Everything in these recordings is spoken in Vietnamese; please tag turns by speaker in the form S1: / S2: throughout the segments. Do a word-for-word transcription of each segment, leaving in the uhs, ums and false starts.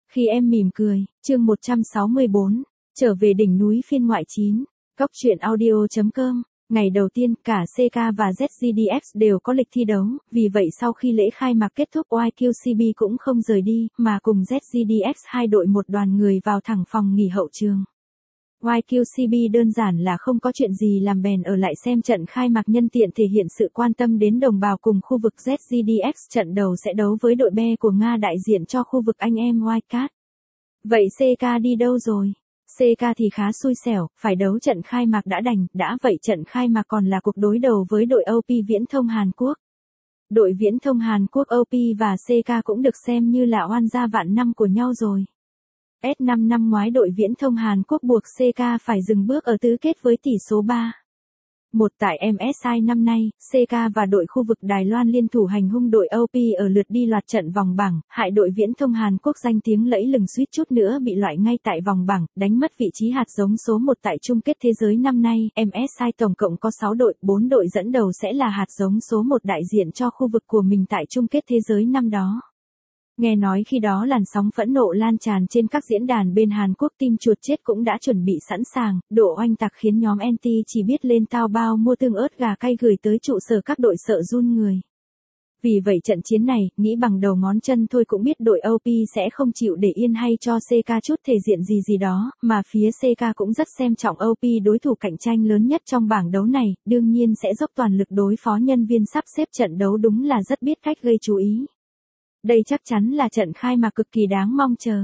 S1: Khi em mỉm cười, chương một trăm sáu mươi bốn, trở về đỉnh núi phiên ngoại chín, Cóc truyện audio chấm com. Ngày đầu tiên, cả xê ca và zét giê đê ích đều có lịch thi đấu, vì vậy sau khi lễ khai mạc kết thúc i kiu xê bê cũng không rời đi, mà cùng zét giê đê ích hai đội một đoàn người vào thẳng phòng nghỉ hậu trường. i kiu xê bê đơn giản là không có chuyện gì làm bèn ở lại xem trận khai mạc nhân tiện thể hiện sự quan tâm đến đồng bào cùng khu vực zét giê đê ích trận đầu sẽ đấu với đội B của Nga đại diện cho khu vực anh em Wildcat. Vậy xê ca đi đâu rồi? xê ca thì khá xui xẻo, phải đấu trận khai mạc đã đành, đã vậy trận khai mạc còn là cuộc đối đầu với đội ô pê Viễn thông Hàn Quốc. Đội Viễn thông Hàn Quốc ô pê và xê ca cũng được xem như là oan gia vạn năm của nhau rồi. ét năm năm ngoái đội Viễn thông Hàn Quốc buộc xê ca phải dừng bước ở tứ kết với tỷ số ba một tại em ét i năm nay, xê ca và đội khu vực Đài Loan liên thủ hành hung đội ô pê ở lượt đi loạt trận vòng bảng, hại đội Viễn thông Hàn Quốc danh tiếng lẫy lừng suýt chút nữa bị loại ngay tại vòng bảng, đánh mất vị trí hạt giống số một tại chung kết thế giới năm nay. em ét i tổng cộng có sáu đội, bốn đội dẫn đầu sẽ là hạt giống số một đại diện cho khu vực của mình tại chung kết thế giới năm đó. Nghe nói khi đó làn sóng phẫn nộ lan tràn trên các diễn đàn bên Hàn Quốc, team chuột chết cũng đã chuẩn bị sẵn sàng, độ oanh tạc khiến nhóm anti chỉ biết lên Taobao mua tương ớt gà cay gửi tới trụ sở các đội sợ run người. Vì vậy trận chiến này, nghĩ bằng đầu ngón chân thôi cũng biết đội ô pê sẽ không chịu để yên hay cho xê ca chút thể diện gì gì đó, mà phía xê ca cũng rất xem trọng ô pê, đối thủ cạnh tranh lớn nhất trong bảng đấu này, đương nhiên sẽ dốc toàn lực đối phó nhân viên sắp xếp trận đấu, đúng là rất biết cách gây chú ý. Đây chắc chắn là trận khai mạc cực kỳ đáng mong chờ.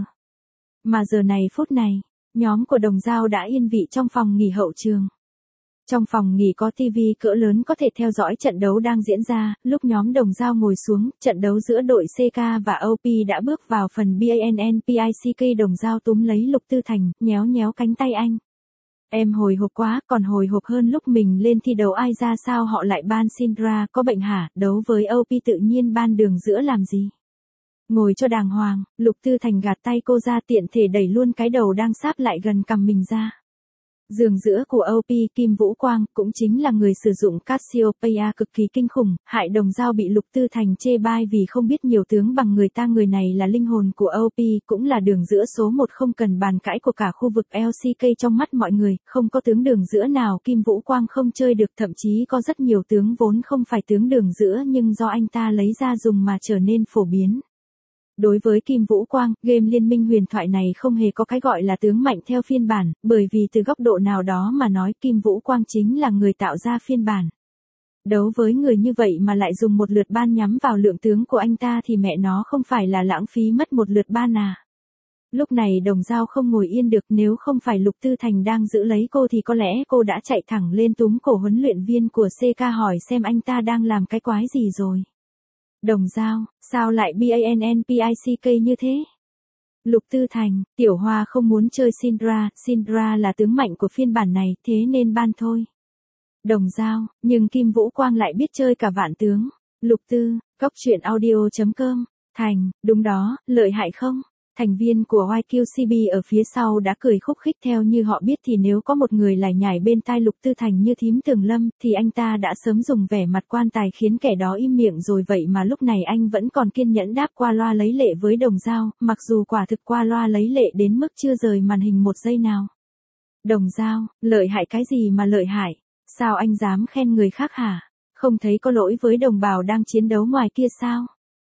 S1: Mà giờ này phút này, nhóm của Đồng Dao đã yên vị trong phòng nghỉ hậu trường. Trong phòng nghỉ có tivi cỡ lớn có thể theo dõi trận đấu đang diễn ra, lúc nhóm Đồng Dao ngồi xuống, trận đấu giữa đội xê ca và ô pê đã bước vào phần BANNPICK. Đồng Dao túm lấy Lục Tư Thành, nhéo nhéo cánh tay anh. Em hồi hộp quá, còn hồi hộp hơn lúc mình lên thi đấu, ai ra sao họ lại ban Syndra, có bệnh hả, đấu với ô pê tự nhiên ban đường giữa làm gì? Ngồi cho đàng hoàng, Lục Tư Thành gạt tay cô ra, tiện thể đẩy luôn cái đầu đang sáp lại gần cằm mình ra. Giường giữa của ô pê, Kim Vũ Quang, cũng chính là người sử dụng Cassiopeia cực kỳ kinh khủng, hại Đồng Dao bị Lục Tư Thành chê bai vì không biết nhiều tướng bằng người ta. Người này là linh hồn của ô pê, cũng là đường giữa số một không cần bàn cãi của cả khu vực lờ xê ca. Trong mắt mọi người, không có tướng đường giữa nào Kim Vũ Quang không chơi được, thậm chí có rất nhiều tướng vốn không phải tướng đường giữa nhưng do anh ta lấy ra dùng mà trở nên phổ biến. Đối với Kim Vũ Quang, game Liên minh huyền thoại này không hề có cái gọi là tướng mạnh theo phiên bản, bởi vì từ góc độ nào đó mà nói Kim Vũ Quang chính là người tạo ra phiên bản. Đấu với người như vậy mà lại dùng một lượt ban nhắm vào lượng tướng của anh ta thì mẹ nó không phải là lãng phí mất một lượt ban à. Lúc này Đồng Dao không ngồi yên được, nếu không phải Lục Tư Thành đang giữ lấy cô thì có lẽ cô đã chạy thẳng lên túm cổ huấn luyện viên của xê ca hỏi xem anh ta đang làm cái quái gì rồi. Đồng Dao, sao lại BANNPICK như thế? Lục Tư Thành, Tiểu Hoa không muốn chơi Syndra, Syndra là tướng mạnh của phiên bản này, thế nên ban thôi. Đồng Dao, nhưng Kim Vũ Quang lại biết chơi cả vạn tướng. Lục Tư, Cóc truyện audio chấm com. Thành, đúng đó, lợi hại không? Thành viên của i kiu xê bê ở phía sau đã cười khúc khích. Theo như họ biết thì nếu có một người lải nhải bên tai Lục Tư Thành như thím Tường Lâm, thì anh ta đã sớm dùng vẻ mặt quan tài khiến kẻ đó im miệng rồi, vậy mà lúc này anh vẫn còn kiên nhẫn đáp qua loa lấy lệ với Đồng Dao, mặc dù quả thực qua loa lấy lệ đến mức chưa rời màn hình một giây nào. Đồng Dao, lợi hại cái gì mà lợi hại? Sao anh dám khen người khác hả? Không thấy có lỗi với đồng bào đang chiến đấu ngoài kia sao?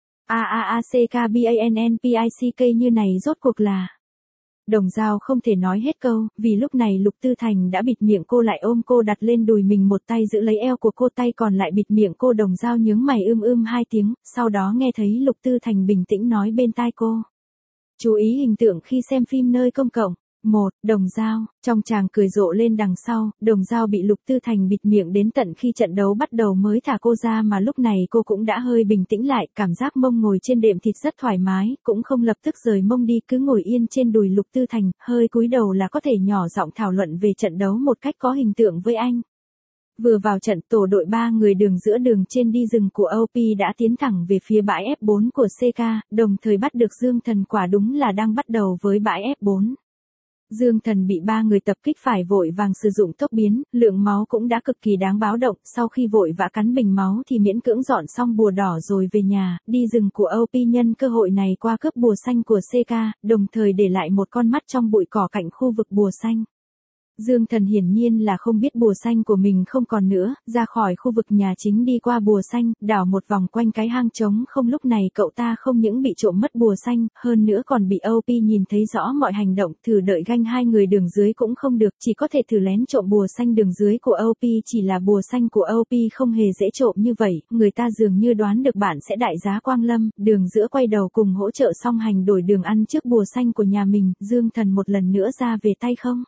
S1: A A A C K B A N N P I C K như này rốt cuộc là. Đồng Dao không thể nói hết câu, vì lúc này Lục Tư Thành đã bịt miệng cô lại, ôm cô đặt lên đùi mình, một tay giữ lấy eo của cô, tay còn lại bịt miệng cô. Đồng Dao nhướng mày ưm ưm hai tiếng, sau đó nghe thấy Lục Tư Thành bình tĩnh nói bên tai cô. Chú ý hình tượng khi xem phim nơi công cộng. Một, Đồng Dao, trong chàng cười rộ lên đằng sau, Đồng Dao bị Lục Tư Thành bịt miệng đến tận khi trận đấu bắt đầu mới thả cô ra, mà lúc này cô cũng đã hơi bình tĩnh lại, cảm giác mông ngồi trên đệm thịt rất thoải mái, cũng không lập tức rời mông đi, cứ ngồi yên trên đùi Lục Tư Thành, hơi cúi đầu là có thể nhỏ giọng thảo luận về trận đấu một cách có hình tượng với anh. Vừa vào trận, tổ đội ba người đường giữa đường trên đi rừng của ô pê đã tiến thẳng về phía bãi ép bốn của xê ca, đồng thời bắt được Dương Thần Quả, đúng là đang bắt đầu với bãi ép bốn. Dương Thần bị ba người tập kích phải vội vàng sử dụng tốc biến, lượng máu cũng đã cực kỳ đáng báo động, sau khi vội vã cắn bình máu thì miễn cưỡng dọn xong bùa đỏ rồi về nhà, đi rừng của ô pê nhân cơ hội này qua cướp bùa xanh của xê ca, đồng thời để lại một con mắt trong bụi cỏ cạnh khu vực bùa xanh. Dương Thần hiển nhiên là không biết bùa xanh của mình không còn nữa, ra khỏi khu vực nhà chính đi qua bùa xanh, đảo một vòng quanh cái hang trống không, lúc này cậu ta không những bị trộm mất bùa xanh, hơn nữa còn bị ô pê nhìn thấy rõ mọi hành động, thử đợi ganh hai người đường dưới cũng không được, chỉ có thể thử lén trộm bùa xanh đường dưới của ô pê, chỉ là bùa xanh của ô pê không hề dễ trộm như vậy, người ta dường như đoán được bạn sẽ đại giá quang lâm, đường giữa quay đầu cùng hỗ trợ song hành đổi đường ăn trước bùa xanh của nhà mình, Dương Thần một lần nữa ra về tay không.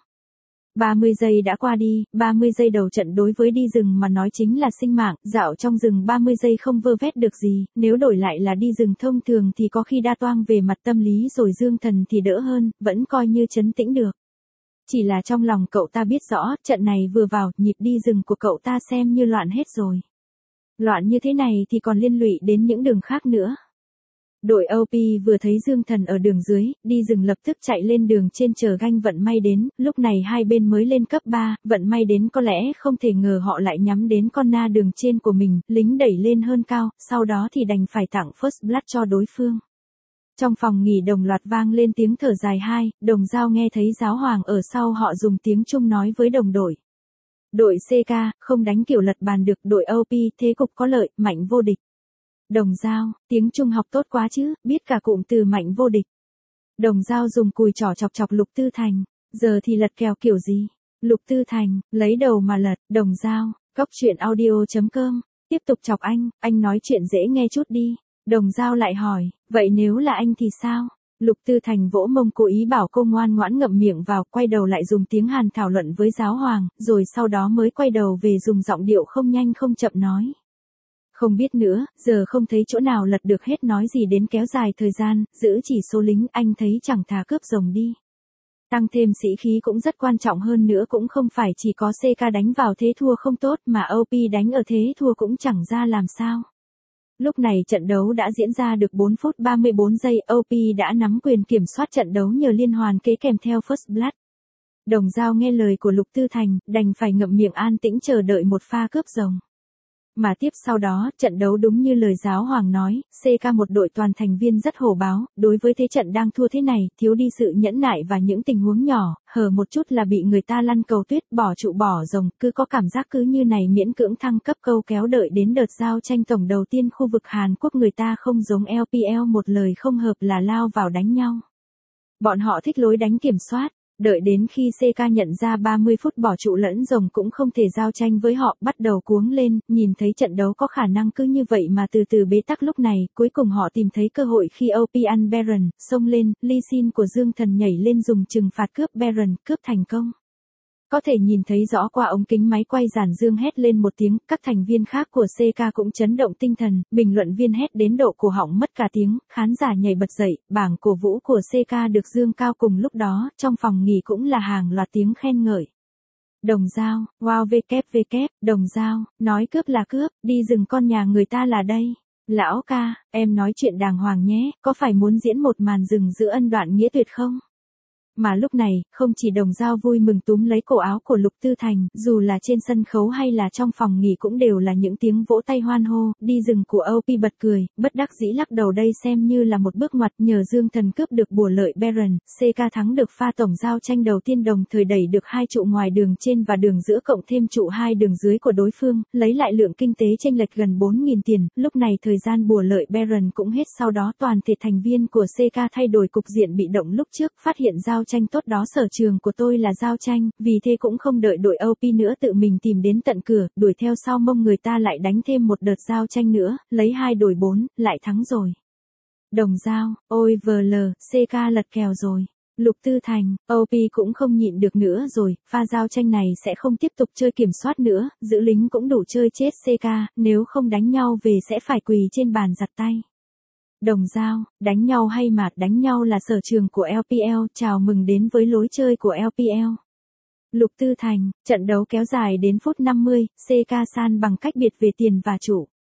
S1: ba mươi giây đã qua đi, ba mươi giây đầu trận đối với đi rừng mà nói chính là sinh mạng, dạo trong rừng ba mươi giây không vơ vét được gì, nếu đổi lại là đi rừng thông thường thì có khi đa toang về mặt tâm lý rồi, Dương Thần thì đỡ hơn, vẫn coi như trấn tĩnh được. Chỉ là trong lòng cậu ta biết rõ, trận này vừa vào, nhịp đi rừng của cậu ta xem như loạn hết rồi. Loạn như thế này thì còn liên lụy đến những đường khác nữa. Đội ô pê vừa thấy Dương Thần ở đường dưới, đi rừng lập tức chạy lên đường trên chờ ganh vận may đến, lúc này hai bên mới lên cấp ba, vận may đến có lẽ không thể ngờ họ lại nhắm đến con na đường trên của mình, lính đẩy lên hơn cao, sau đó thì đành phải tặng First Blood cho đối phương. Trong phòng nghỉ đồng loạt vang lên tiếng thở dài hai, Đồng Dao nghe thấy giáo hoàng ở sau họ dùng tiếng Trung nói với đồng đội. Đội xê ca, không đánh kiểu lật bàn được, đội ô pê, thế cục có lợi, mạnh vô địch. Đồng Dao, tiếng Trung học tốt quá chứ, biết cả cụm từ mạnh vô địch. Đồng Dao dùng cùi trỏ chọc chọc Lục Tư Thành, giờ thì lật kèo kiểu gì? Lục Tư Thành, lấy đầu mà lật, Đồng Dao, cóc truyện audio chấm com, tiếp tục chọc anh, anh nói chuyện dễ nghe chút đi. Đồng Dao lại hỏi, vậy nếu là anh thì sao? Lục Tư Thành vỗ mông cố ý bảo cô ngoan ngoãn ngậm miệng vào, quay đầu lại dùng tiếng Hàn thảo luận với giáo hoàng, rồi sau đó mới quay đầu về dùng giọng điệu không nhanh không chậm nói. Không biết nữa, giờ không thấy chỗ nào lật được hết, nói gì đến kéo dài thời gian, giữ chỉ số lính, anh thấy chẳng thà cướp rồng đi. Tăng thêm sĩ khí cũng rất quan trọng, hơn nữa cũng không phải chỉ có xê ca đánh vào thế thua không tốt mà ô pê đánh ở thế thua cũng chẳng ra làm sao. Lúc này trận đấu đã diễn ra được bốn phút ba mươi bốn giây, ô pê đã nắm quyền kiểm soát trận đấu nhờ liên hoàn kế kèm theo First Blood. Đồng Dao nghe lời của Lục Tư Thành, đành phải ngậm miệng an tĩnh chờ đợi một pha cướp rồng. Mà tiếp sau đó, trận đấu đúng như lời giáo hoàng nói, xê ca một đội toàn thành viên rất hổ báo, đối với thế trận đang thua thế này, thiếu đi sự nhẫn nại và những tình huống nhỏ, hở một chút là bị người ta lăn cầu tuyết, bỏ trụ bỏ rồng, cứ có cảm giác cứ như này miễn cưỡng thăng cấp câu kéo, đợi đến đợt giao tranh tổng đầu tiên khu vực Hàn Quốc người ta không giống lờ pê lờ, một lời không hợp là lao vào đánh nhau. Bọn họ thích lối đánh kiểm soát. Đợi đến khi xê ca nhận ra ba mươi phút bỏ trụ lẫn rồng cũng không thể giao tranh với họ, bắt đầu cuống lên, nhìn thấy trận đấu có khả năng cứ như vậy mà từ từ bế tắc, lúc này, cuối cùng họ tìm thấy cơ hội khi ô pê ăn Baron, xông lên, Lee Sin của Dương Thần nhảy lên dùng trừng phạt cướp Baron, cướp thành công. Có thể nhìn thấy rõ qua ống kính máy quay, Giản Dương hét lên một tiếng, các thành viên khác của xê ca cũng chấn động tinh thần, bình luận viên hét đến độ cổ họng mất cả tiếng, khán giả nhảy bật dậy, bảng cổ vũ của xê ca được dương cao, cùng lúc đó, trong phòng nghỉ cũng là hàng loạt tiếng khen ngợi. Đồng Dao, wow vê kép vê kép, Đồng Dao, nói cướp là cướp, đi rừng con nhà người ta là đây. Lão ca, em nói chuyện đàng hoàng nhé, có phải muốn diễn một màn rừng giữa ân đoạn nghĩa tuyệt không? Mà lúc này, không chỉ Đồng Dao vui mừng túm lấy cổ áo của Lục Tư Thành, dù là trên sân khấu hay là trong phòng nghỉ cũng đều là những tiếng vỗ tay hoan hô, đi rừng của ô pê bật cười, bất đắc dĩ lắc đầu, đây xem như là một bước ngoặt, nhờ Dương Thần cướp được bùa lợi Baron, xê ca thắng được pha tổng giao tranh đầu tiên, đồng thời đẩy được hai trụ ngoài đường trên và đường giữa cộng thêm trụ hai đường dưới của đối phương, lấy lại lượng kinh tế chênh lệch gần bốn nghìn tiền, lúc này thời gian bùa lợi Baron cũng hết, sau đó toàn thể thành viên của xê ca thay đổi cục diện bị động lúc trước, phát hiện giao tranh tốt đó, sở trường của tôi là giao tranh, vì thế cũng không đợi đội ô pê nữa tự mình tìm đến tận cửa, đuổi theo sau mông người ta lại đánh thêm một đợt giao tranh nữa, lấy hai đổi bốn, lại thắng rồi. Đồng Dao, ôi vờ lờ, xê ca lật kèo rồi. Lục Tư Thành, ô pê cũng không nhịn được nữa rồi, pha giao tranh này sẽ không tiếp tục chơi kiểm soát nữa, giữ lính cũng đủ chơi chết xê ca, nếu không đánh nhau về sẽ phải quỳ trên bàn giặt tay. Đồng Dao, đánh nhau hay mà, đánh nhau là sở trường của lờ pê lờ, chào mừng đến với lối chơi của lờ pê lờ. Lục Tư Thành, trận đấu kéo dài đến phút năm mươi, xê ca san bằng cách biệt về tiền và trụ.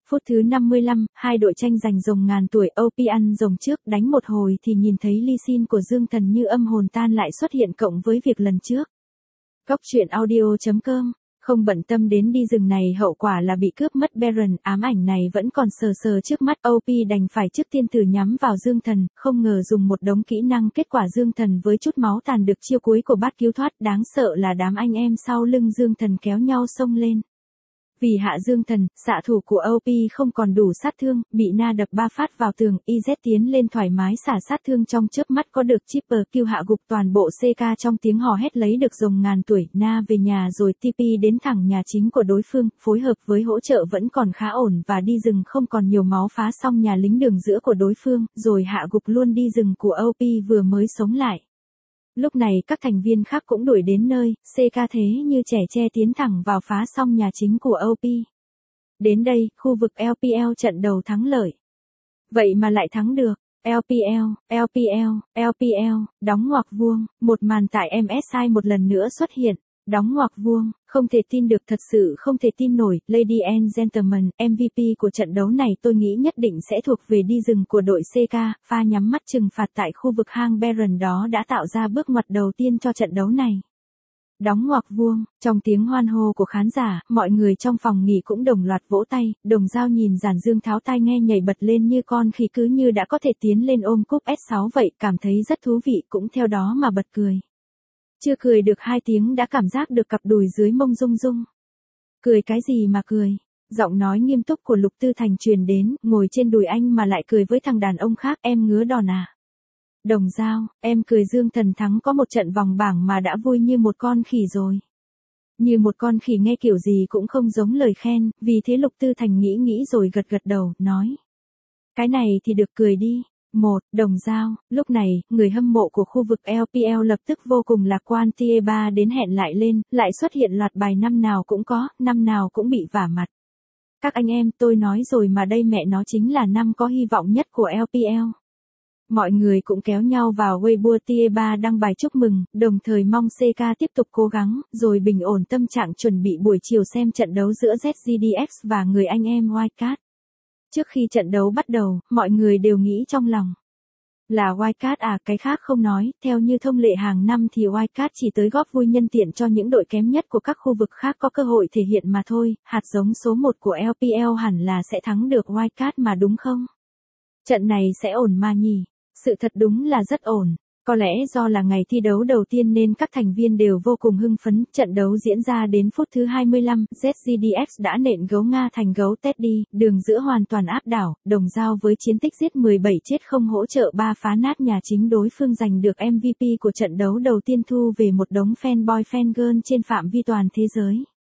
S1: Phút thứ năm mươi lăm, hai đội tranh giành rồng ngàn tuổi, ô pê ăn rồng trước, đánh một hồi thì nhìn thấy Lee Sin của Dương Thần như âm hồn tan lại xuất hiện cộng với việc lần trước. Góc truyện audio chấm com, không bận tâm đến đi rừng này hậu quả là bị cướp mất Baron, ám ảnh này vẫn còn sờ sờ trước mắt, ô pê đành phải trước tiên thử nhắm vào Dương Thần, không ngờ dùng một đống kỹ năng, kết quả Dương Thần với chút máu tàn được chiêu cuối của bát cứu thoát, đáng sợ là đám anh em sau lưng Dương Thần kéo nhau xông lên. Vì hạ Dương Thần, xạ thủ của ô pê không còn đủ sát thương, bị Na đập ba phát vào tường, i dét tiến lên thoải mái xả sát thương trong chớp mắt, có được Chipper Kill hạ gục toàn bộ xê ca trong tiếng hò hét lấy được rồng ngàn tuổi. Na về nhà rồi tê pê đến thẳng nhà chính của đối phương, phối hợp với hỗ trợ vẫn còn khá ổn và đi rừng không còn nhiều máu, phá xong nhà lính đường giữa của đối phương, rồi hạ gục luôn đi rừng của ô pê vừa mới sống lại. Lúc này các thành viên khác cũng đuổi đến nơi, xê ca thế như trẻ tre tiến thẳng vào phá xong nhà chính của ô pê. Đến đây, khu vực lờ pê lờ trận đầu thắng lợi. Vậy mà lại thắng được. lờ pê lờ, lờ pê lờ, lờ pê lờ, đóng ngoặc vuông, một màn tại em ét i một lần nữa xuất hiện. Đóng ngoặc vuông, không thể tin được, thật sự không thể tin nổi. Lady and Gentlemen, em vê pê của trận đấu này tôi nghĩ nhất định sẽ thuộc về đi rừng của đội xê ca, pha nhắm mắt trừng phạt tại khu vực hang Baron đó đã tạo ra bước ngoặt đầu tiên cho trận đấu này. Đóng ngoặc vuông, trong tiếng hoan hô của khán giả, mọi người trong phòng nghỉ cũng đồng loạt vỗ tay, Đồng Dao nhìn Giản Dương tháo tai nghe nhảy bật lên như con khỉ, cứ như đã có thể tiến lên ôm cúp ét sáu vậy, cảm thấy rất thú vị, cũng theo đó mà bật cười. Chưa cười được hai tiếng đã cảm giác được cặp đùi dưới mông rung rung. Cười cái gì mà cười? Giọng nói nghiêm túc của Lục Tư Thành truyền đến, ngồi trên đùi anh mà lại cười với thằng đàn ông khác, em ngứa đòn à? Đồng Dao, em cười. Dương Thần thắng có một trận vòng bảng mà đã vui như một con khỉ rồi. Như một con khỉ nghe kiểu gì cũng không giống lời khen, vì thế Lục Tư Thành nghĩ nghĩ rồi gật gật đầu, nói. Cái này thì được, cười đi. Một, Đồng Dao, lúc này, người hâm mộ của khu vực lờ pê lờ lập tức vô cùng lạc quan, tier ba đến hẹn lại lên, lại xuất hiện loạt bài năm nào cũng có, năm nào cũng bị vả mặt. Các anh em, tôi nói rồi mà đây, mẹ nó chính là năm có hy vọng nhất của lờ pê lờ. Mọi người cũng kéo nhau vào Weibo tier ba đăng bài chúc mừng, đồng thời mong xê ca tiếp tục cố gắng, rồi bình ổn tâm trạng chuẩn bị buổi chiều xem trận đấu giữa zét giê đê ích và người anh em Wildcat. Trước khi trận đấu bắt đầu, mọi người đều nghĩ trong lòng. Là Wildcat à, cái khác không nói, theo như thông lệ hàng năm thì Wildcat chỉ tới góp vui nhân tiện cho những đội kém nhất của các khu vực khác có cơ hội thể hiện mà thôi, hạt giống số một của lờ pê lờ hẳn là sẽ thắng được Wildcat mà đúng không? Trận này sẽ ổn mà nhỉ? Sự thật đúng là rất ổn. Có lẽ do là ngày thi đấu đầu tiên nên các thành viên đều vô cùng hưng phấn. Trận đấu diễn ra đến phút thứ hai mươi lăm, zét giê đê ích đã nện gấu Nga thành gấu Teddy, đường giữa hoàn toàn áp đảo, Đồng Dao với chiến tích giết mười bảy chết không hỗ trợ ba phá nát nhà chính đối phương, giành được em vê pê của trận đấu đầu tiên, thu về một đống fanboy fangirl trên phạm vi toàn thế giới.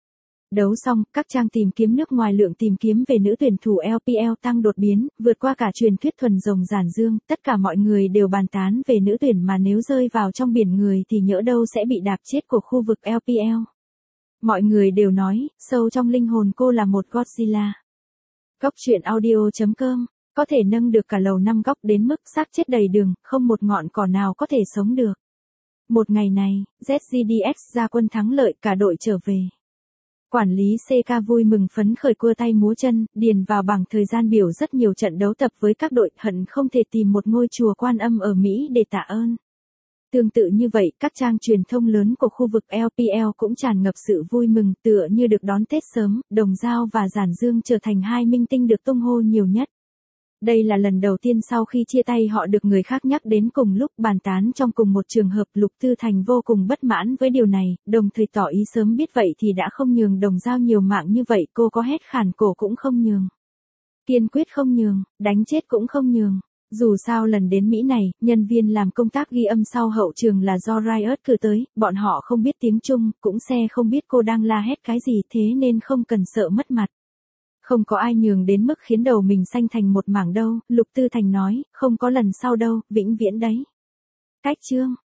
S1: Đấu xong, các trang tìm kiếm nước ngoài lượng tìm kiếm về nữ tuyển thủ lờ pê lờ tăng đột biến, vượt qua cả truyền thuyết thuần rồng Giản Dương, tất cả mọi người đều bàn tán về nữ tuyển mà nếu rơi vào trong biển người thì nhỡ đâu sẽ bị đạp chết của khu vực lờ pê lờ. Mọi người đều nói, sâu trong linh hồn cô là một Godzilla. Góc truyện audio chấm com, có thể nâng được cả lầu năm góc đến mức xác chết đầy đường, không một ngọn cỏ nào có thể sống được. Một ngày này, zét giê đê ích ra quân thắng lợi, cả đội trở về. Quản lý xê ca vui mừng phấn khởi cua tay múa chân, điền vào bảng thời gian biểu rất nhiều trận đấu tập với các đội, hận không thể tìm một ngôi chùa Quan Âm ở Mỹ để tạ ơn. Tương tự như vậy, các trang truyền thông lớn của khu vực lờ pê lờ cũng tràn ngập sự vui mừng, tựa như được đón Tết sớm, Đồng Dao và Giản Dương trở thành hai minh tinh được tung hô nhiều nhất. Đây là lần đầu tiên sau khi chia tay họ được người khác nhắc đến cùng lúc, bàn tán trong cùng một trường hợp. Lục Tư Thành vô cùng bất mãn với điều này, đồng thời tỏ ý sớm biết vậy thì đã không nhường Đồng Dao nhiều mạng như vậy, cô có hét khản cổ cũng không nhường. Kiên quyết không nhường, đánh chết cũng không nhường. Dù sao lần đến Mỹ này, nhân viên làm công tác ghi âm sau hậu trường là do Riot cử tới, bọn họ không biết tiếng Trung, cũng xe không biết cô đang la hét cái gì, thế nên không cần sợ mất mặt. Không có ai nhường đến mức khiến đầu mình xanh thành một mảng đâu, Lục Tư Thành nói, không có lần sau đâu, vĩnh viễn đấy. Cách chương.